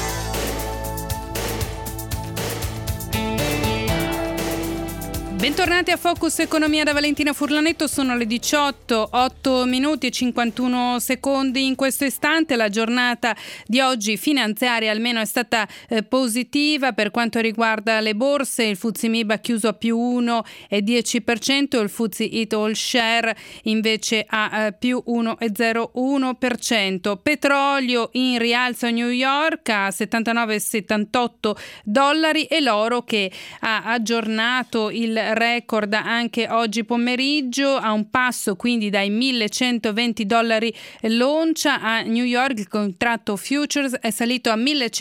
Bentornati a Focus Economia da Valentina Furlanetto, sono le 18, 8 minuti e 51 secondi in questo istante. La giornata di oggi finanziaria almeno è stata positiva per quanto riguarda le borse. Il FTSE MIB ha chiuso a più 1,10%, il FTSE It All Share invece a più 1,01%. Petrolio in rialzo a New York a $79,78 e l'oro che ha aggiornato il record anche oggi pomeriggio, a un passo quindi dai $1.120 l'oncia. A New York il contratto futures è salito a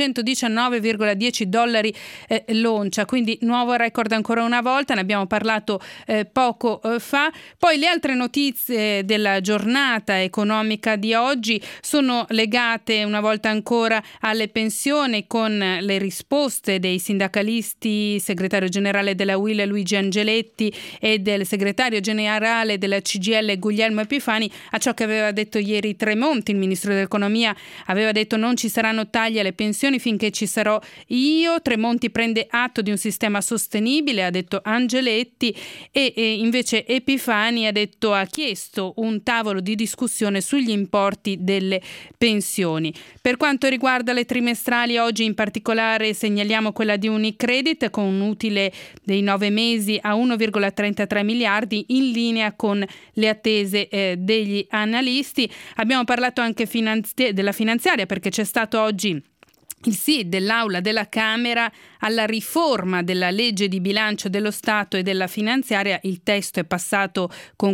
$1.119,10 l'oncia, quindi nuovo record ancora una volta, ne abbiamo parlato poco fa. Poi le altre notizie della giornata economica di oggi sono legate una volta ancora alle pensioni, con le risposte dei sindacalisti, segretario generale della UIL Luigi Angeletti e del segretario generale della CGIL Guglielmo Epifani a ciò che aveva detto ieri Tremonti. Il ministro dell'economia aveva detto non ci saranno tagli alle pensioni finché ci sarò io. Tremonti prende atto di un sistema sostenibile, ha detto Angeletti, e invece Epifani ha chiesto un tavolo di discussione sugli importi delle pensioni. Per quanto riguarda le trimestrali, oggi in particolare segnaliamo quella di Unicredit con un utile dei 9 mesi a 1,33 miliardi, in linea con le attese degli analisti. Abbiamo parlato anche della finanziaria perché c'è stato oggi il sì dell'Aula della Camera alla riforma della legge di bilancio dello Stato e della finanziaria. Il testo è passato con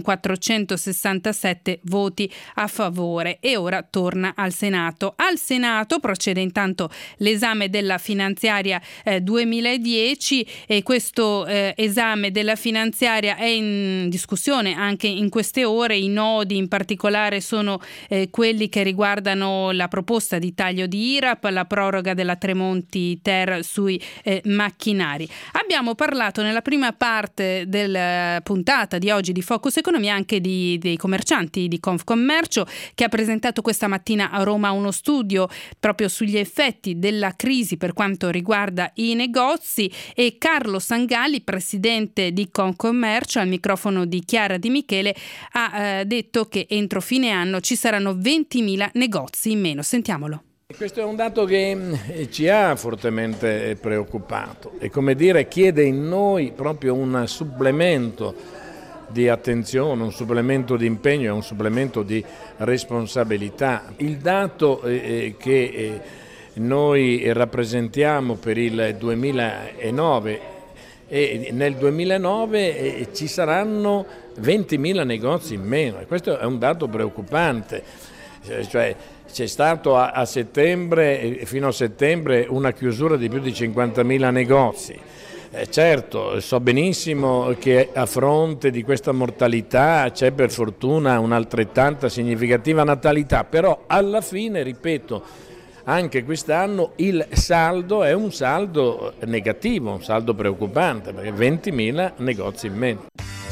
467 voti a favore e ora torna al Senato. Al Senato procede intanto l'esame della finanziaria 2010 e questo esame della finanziaria è in discussione anche in queste ore. I nodi in particolare sono quelli che riguardano la proposta di taglio di IRAP, la proroga della Tremonti Ter sui macchinari. Abbiamo parlato nella prima parte della puntata di oggi di Focus Economia anche dei commercianti di Confcommercio, che ha presentato questa mattina a Roma uno studio proprio sugli effetti della crisi per quanto riguarda i negozi, e Carlo Sangalli, presidente di Confcommercio, al microfono di Chiara Di Michele, ha detto che entro fine anno ci saranno 20.000 negozi in meno. Sentiamolo. Questo è un dato che ci ha fortemente preoccupato e, come dire, chiede in noi proprio un supplemento di attenzione, un supplemento di impegno e un supplemento di responsabilità. Il dato che noi rappresentiamo per il 2009 e nel 2009 ci saranno 20.000 negozi in meno, e questo è un dato preoccupante. Cioè, c'è stato a settembre, fino a settembre, una chiusura di più di 50.000 negozi. Certo, so benissimo che a fronte di questa mortalità c'è per fortuna un'altrettanta significativa natalità, però alla fine, ripeto, anche quest'anno il saldo è un saldo negativo, un saldo preoccupante, perché 20.000 negozi in meno.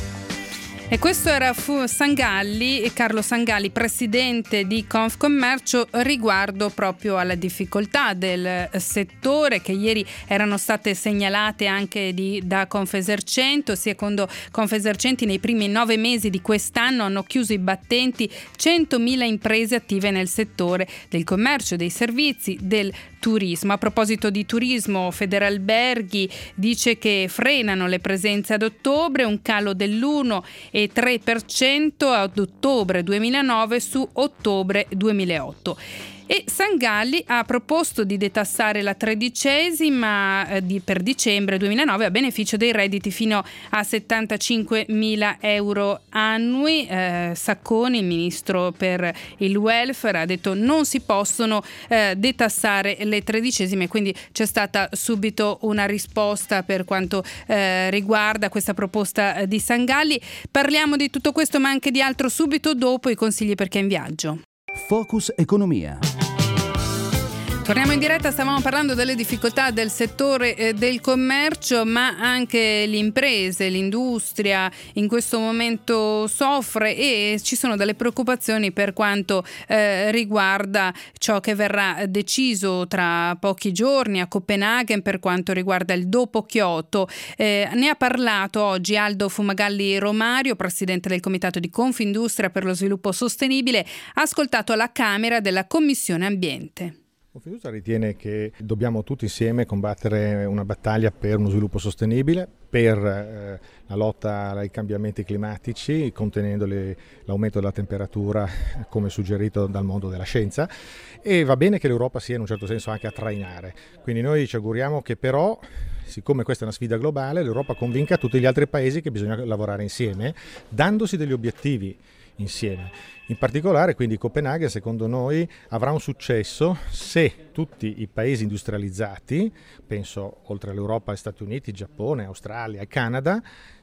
E questo era Carlo Sangalli, presidente di Confcommercio, riguardo proprio alla difficoltà del settore, che ieri erano state segnalate anche da Confesercento. Secondo Confesercenti, nei primi 9 mesi di quest'anno hanno chiuso i battenti 100.000 imprese attive nel settore del commercio, dei servizi, del turismo. A proposito di turismo, Federalberghi dice che frenano le presenze ad ottobre, un calo dell'1,3% ad ottobre 2009 su ottobre 2008. E Sangalli ha proposto di detassare la 13ª per dicembre 2009 a beneficio dei redditi fino a 75.000 euro annui. Sacconi, il ministro per il welfare, ha detto non si possono detassare le 13esime, quindi c'è stata subito una risposta per quanto riguarda questa proposta di Sangalli. Parliamo di tutto questo ma anche di altro subito dopo i consigli per chi è in viaggio. Focus Economia. Torniamo in diretta, stavamo parlando delle difficoltà del settore del commercio, ma anche le imprese, l'industria in questo momento soffre e ci sono delle preoccupazioni per quanto riguarda ciò che verrà deciso tra pochi giorni a Copenaghen per quanto riguarda il dopo Kyoto. Ne ha parlato oggi Aldo Fumagalli Romario, presidente del Comitato di Confindustria per lo Sviluppo Sostenibile, ascoltato alla Camera della Commissione Ambiente. Confindustria ritiene che dobbiamo tutti insieme combattere una battaglia per uno sviluppo sostenibile, per la lotta ai cambiamenti climatici, contenendo l'aumento della temperatura come suggerito dal mondo della scienza, e va bene che l'Europa sia in un certo senso anche a trainare. Quindi noi ci auguriamo che però, siccome questa è una sfida globale, l'Europa convinca tutti gli altri paesi che bisogna lavorare insieme, dandosi degli obiettivi insieme. In particolare, quindi, Copenaghen, secondo noi, avrà un successo se tutti i paesi industrializzati, penso oltre all'Europa, agli Stati Uniti, Giappone, Australia e Canada,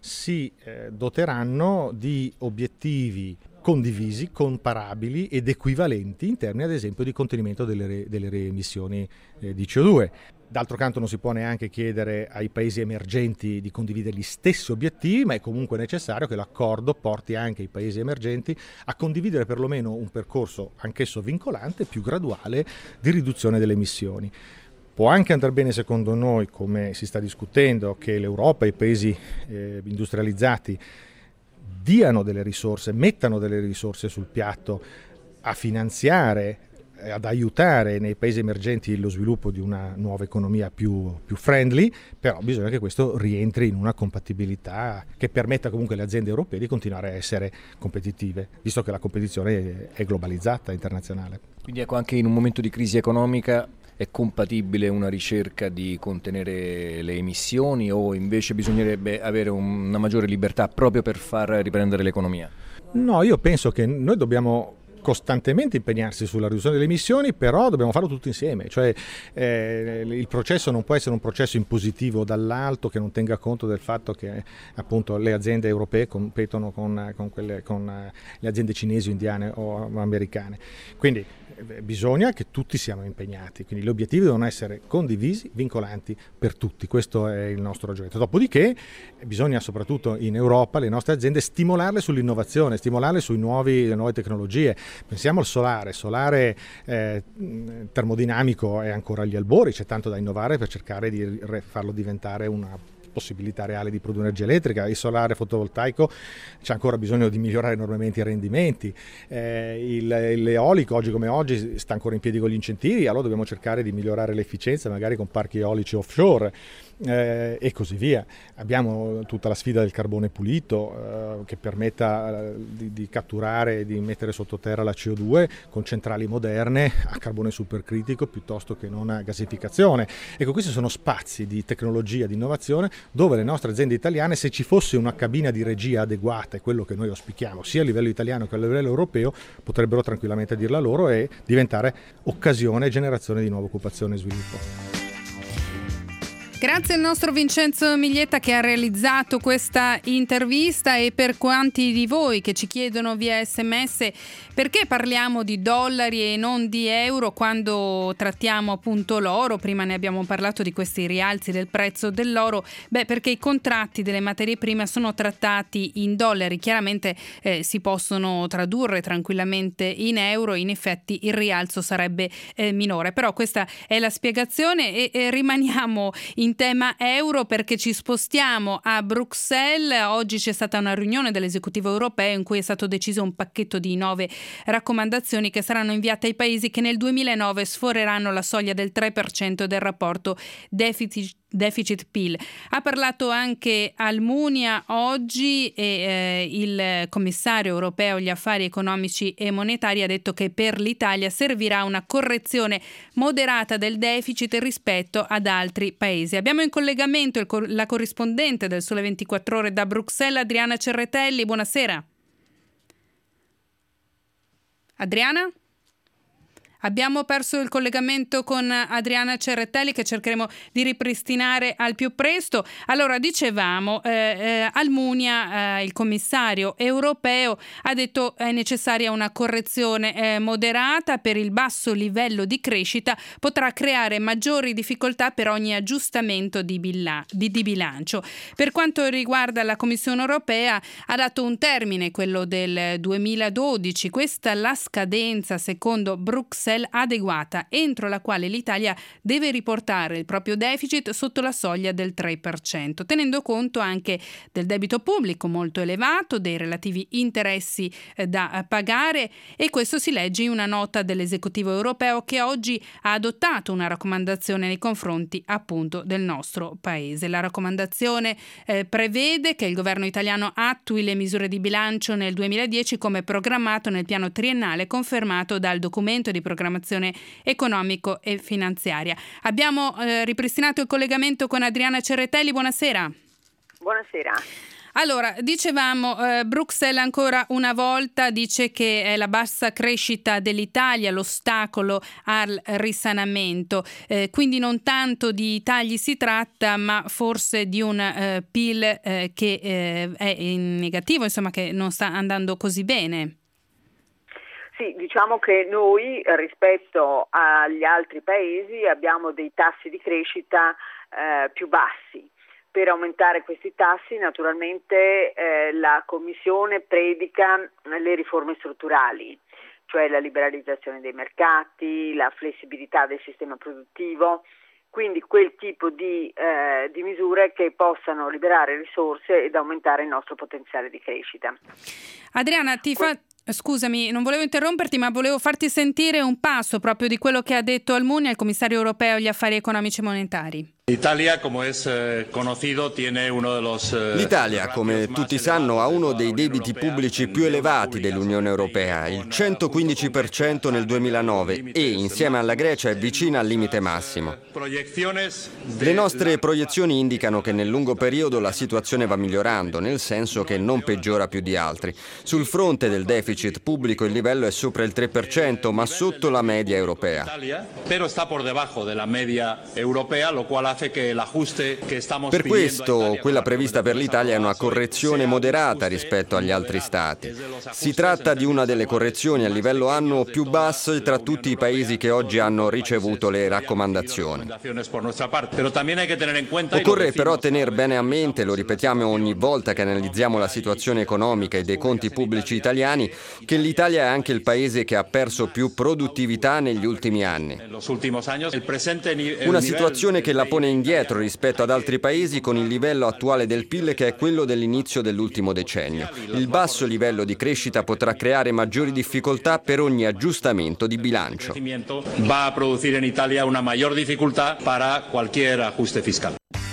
si doteranno di obiettivi condivisi, comparabili ed equivalenti in termini, ad esempio, di contenimento delle emissioni di CO2. D'altro canto non si può neanche chiedere ai paesi emergenti di condividere gli stessi obiettivi, ma è comunque necessario che l'accordo porti anche i paesi emergenti a condividere perlomeno un percorso, anch'esso vincolante, più graduale di riduzione delle emissioni. Può anche andare bene, secondo noi, come si sta discutendo, che l'Europa e i paesi industrializzati diano delle risorse, mettano delle risorse sul piatto a finanziare, ad aiutare nei paesi emergenti lo sviluppo di una nuova economia più friendly, però bisogna che questo rientri in una compatibilità che permetta comunque alle aziende europee di continuare a essere competitive, visto che la competizione è globalizzata, internazionale. Quindi ecco, anche in un momento di crisi economica è compatibile una ricerca di contenere le emissioni, o invece bisognerebbe avere una maggiore libertà proprio per far riprendere l'economia? No, io penso che noi dobbiamo costantemente impegnarsi sulla riduzione delle emissioni, però dobbiamo farlo tutti insieme, cioè il processo non può essere un processo impositivo dall'alto che non tenga conto del fatto che appunto le aziende europee competono con le aziende cinesi, indiane o americane, quindi bisogna che tutti siamo impegnati, quindi gli obiettivi devono essere condivisi, vincolanti per tutti, questo è il nostro oggetto. Dopodiché bisogna soprattutto in Europa le nostre aziende stimolarle sull'innovazione, stimolarle sulle nuove tecnologie. Pensiamo al solare termodinamico è ancora agli albori, c'è tanto da innovare per cercare di farlo diventare una possibilità reale di produrre energia elettrica. Il solare fotovoltaico c'è ancora bisogno di migliorare enormemente i rendimenti, l'eolico oggi come oggi sta ancora in piedi con gli incentivi, allora dobbiamo cercare di migliorare l'efficienza magari con parchi eolici offshore e così via. Abbiamo tutta la sfida del carbone pulito che permetta di catturare e di mettere sottoterra la CO2 con centrali moderne a carbone supercritico piuttosto che non a gasificazione. Ecco, questi sono spazi di tecnologia, di innovazione dove le nostre aziende italiane, se ci fosse una cabina di regia adeguata, è quello che noi auspichiamo sia a livello italiano che a livello europeo, potrebbero tranquillamente dirla loro e diventare occasione e generazione di nuova occupazione e sviluppo. Grazie al nostro Vincenzo Miglietta che ha realizzato questa intervista, e per quanti di voi che ci chiedono via SMS perché parliamo di dollari e non di euro quando trattiamo appunto l'oro. Prima ne abbiamo parlato di questi rialzi del prezzo dell'oro, perché i contratti delle materie prime sono trattati in dollari, chiaramente si possono tradurre tranquillamente in euro, in effetti il rialzo sarebbe minore, però questa è la spiegazione e rimaniamo in tema euro perché ci spostiamo a Bruxelles. Oggi c'è stata una riunione dell'esecutivo europeo in cui è stato deciso un pacchetto di 9 raccomandazioni che saranno inviate ai paesi che nel 2009 sforeranno la soglia del 3% del rapporto deficit-PIL. Ha parlato anche Almunia oggi e il commissario europeo agli affari economici e monetari ha detto che per l'Italia servirà una correzione moderata del deficit rispetto ad altri paesi. Abbiamo in collegamento la corrispondente del Sole 24 Ore da Bruxelles, Adriana Cerretelli. Buonasera. Adriana? Abbiamo perso il collegamento con Adriana Cerretelli, che cercheremo di ripristinare al più presto. Allora, dicevamo, Almunia, il commissario europeo, ha detto è necessaria una correzione moderata per il basso livello di crescita, potrà creare maggiori difficoltà per ogni aggiustamento di bilancio. Per quanto riguarda la Commissione europea, ha dato un termine, quello del 2012. Questa è la scadenza, secondo Bruxelles, adeguata entro la quale l'Italia deve riportare il proprio deficit sotto la soglia del 3%, tenendo conto anche del debito pubblico molto elevato, dei relativi interessi da pagare, e questo si legge in una nota dell'esecutivo europeo che oggi ha adottato una raccomandazione nei confronti appunto del nostro paese. La raccomandazione prevede che il governo italiano attui le misure di bilancio nel 2010 come programmato nel piano triennale confermato dal documento di programmazione economico e finanziaria. Abbiamo ripristinato il collegamento con Adriana Cerretelli. Buonasera. Buonasera. Allora, dicevamo, Bruxelles ancora una volta dice che è la bassa crescita dell'Italia l'ostacolo al risanamento, quindi non tanto di tagli si tratta, ma forse di un PIL che è in negativo, insomma che non sta andando così bene. Sì, diciamo che noi rispetto agli altri paesi abbiamo dei tassi di crescita più bassi. Per aumentare questi tassi naturalmente la Commissione predica le riforme strutturali, cioè la liberalizzazione dei mercati, la flessibilità del sistema produttivo, quindi quel tipo di misure che possano liberare risorse ed aumentare il nostro potenziale di crescita. Adriana, scusami, non volevo interromperti, ma volevo farti sentire un passo proprio di quello che ha detto Almunia, il commissario europeo agli affari economici e monetari. L'Italia, come tutti sanno, ha uno dei debiti pubblici più elevati dell'Unione Europea, il 115% nel 2009, e insieme alla Grecia è vicina al limite massimo. Le nostre proiezioni indicano che nel lungo periodo la situazione va migliorando, nel senso che non peggiora più di altri. Sul fronte del deficit pubblico il livello è sopra il 3%, ma sotto la media europea. Però sta por debajo della media europea, lo quale Per questo, quella prevista per l'Italia è una correzione moderata rispetto agli altri Stati. Si tratta di una delle correzioni a livello annuo più basse tra tutti i paesi che oggi hanno ricevuto le raccomandazioni. Occorre però tenere bene a mente, lo ripetiamo ogni volta che analizziamo la situazione economica e dei conti pubblici italiani, che l'Italia è anche il paese che ha perso più produttività negli ultimi anni. Una situazione che la pone indietro rispetto ad altri paesi con il livello attuale del PIL che è quello dell'inizio dell'ultimo decennio. Il basso livello di crescita potrà creare maggiori difficoltà per ogni aggiustamento di bilancio. Va a producir in Italia una maggior difficoltà para cualquier ajuste fiscal.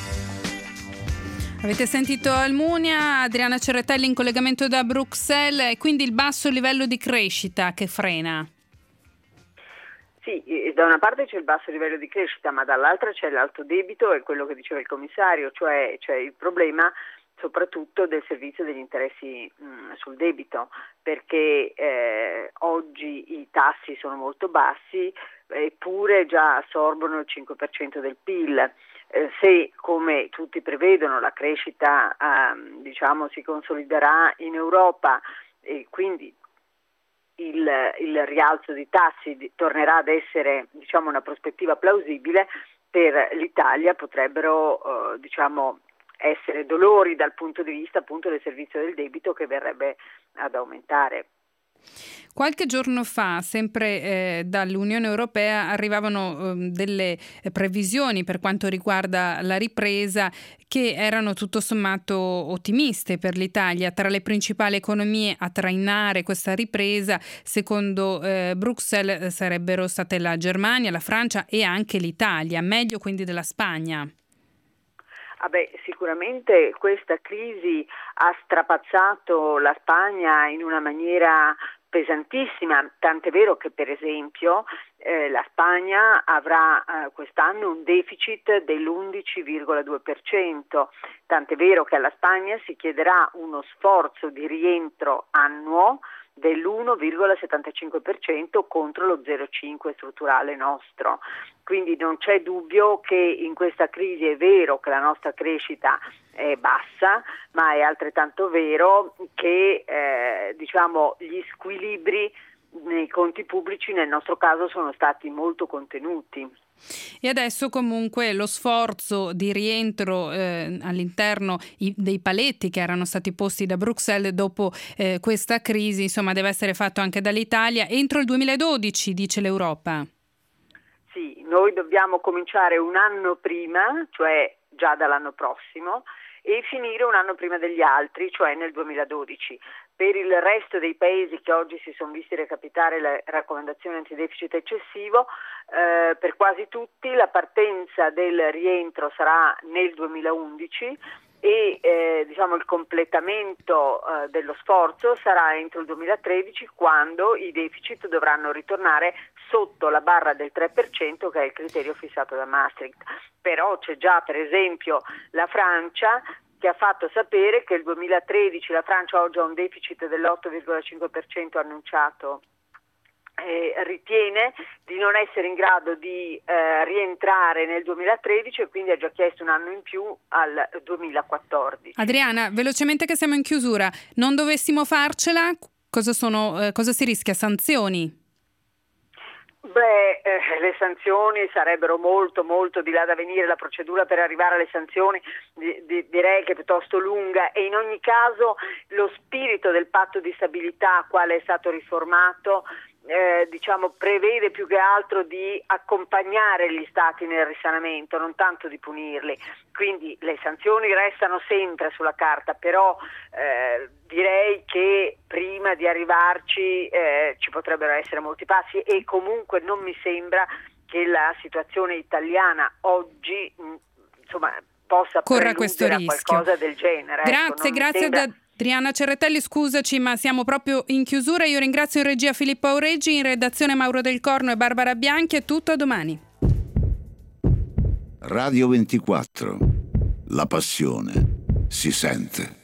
Avete sentito Almunia, Adriana Cerretelli in collegamento da Bruxelles, e quindi il basso livello di crescita che frena. Sì, da una parte c'è il basso livello di crescita, ma dall'altra c'è l'alto debito e quello che diceva il commissario, cioè il problema soprattutto del servizio degli interessi sul debito, perché oggi i tassi sono molto bassi, eppure già assorbono il 5% del PIL. Se, come tutti prevedono, la crescita si consoliderà in Europa e quindi il rialzo di tassi tornerà ad essere una prospettiva plausibile, per l'Italia potrebbero essere dolori dal punto di vista appunto del servizio del debito, che verrebbe ad aumentare. Qualche giorno fa, sempre dall'Unione Europea, arrivavano delle previsioni per quanto riguarda la ripresa che erano tutto sommato ottimiste per l'Italia. Tra le principali economie a trainare questa ripresa, secondo Bruxelles, sarebbero state la Germania, la Francia e anche l'Italia, meglio quindi della Spagna. Sicuramente questa crisi ha strapazzato la Spagna in una maniera pesantissima, tant'è vero che per esempio la Spagna avrà quest'anno un deficit dell'11,2%, tant'è vero che alla Spagna si chiederà uno sforzo di rientro annuo dell'1,75% contro lo 0,5% strutturale nostro. Quindi non c'è dubbio che in questa crisi è vero che la nostra crescita è bassa, ma è altrettanto vero che gli squilibri nei conti pubblici nel nostro caso sono stati molto contenuti. E adesso comunque lo sforzo di rientro all'interno dei paletti che erano stati posti da Bruxelles dopo questa crisi, insomma, deve essere fatto anche dall'Italia entro il 2012, dice l'Europa. Sì, noi dobbiamo cominciare un anno prima, cioè già dall'anno prossimo, e finire un anno prima degli altri, cioè nel 2012. Per il resto dei paesi che oggi si sono visti recapitare le raccomandazioni antideficit eccessivo, per quasi tutti la partenza del rientro sarà nel 2011 e il completamento dello sforzo sarà entro il 2013, quando i deficit dovranno ritornare sotto la barra del 3%, che è il criterio fissato da Maastricht. Però c'è già per esempio la Francia, che ha fatto sapere che il 2013 la Francia oggi ha un deficit dell'8,5% annunciato, ritiene di non essere in grado di rientrare nel 2013 e quindi ha già chiesto un anno in più al 2014. Adriana, velocemente che siamo in chiusura, non dovessimo farcela, cosa si rischia? Sanzioni? Le sanzioni sarebbero molto molto di là da venire. La procedura per arrivare alle sanzioni direi che è piuttosto lunga, e in ogni caso lo spirito del patto di stabilità, quale è stato riformato, prevede più che altro di accompagnare gli stati nel risanamento, non tanto di punirli. Quindi le sanzioni restano sempre sulla carta, però direi che prima di arrivarci ci potrebbero essere molti passi, e comunque non mi sembra che la situazione italiana oggi possa preludere a qualcosa del genere. Grazie Adriana Cerretelli, scusaci ma siamo proprio in chiusura. Io ringrazio in regia Filippo Aureggi, in redazione Mauro Del Corno e Barbara Bianchi. È tutto, a domani. Radio 24. La passione si sente.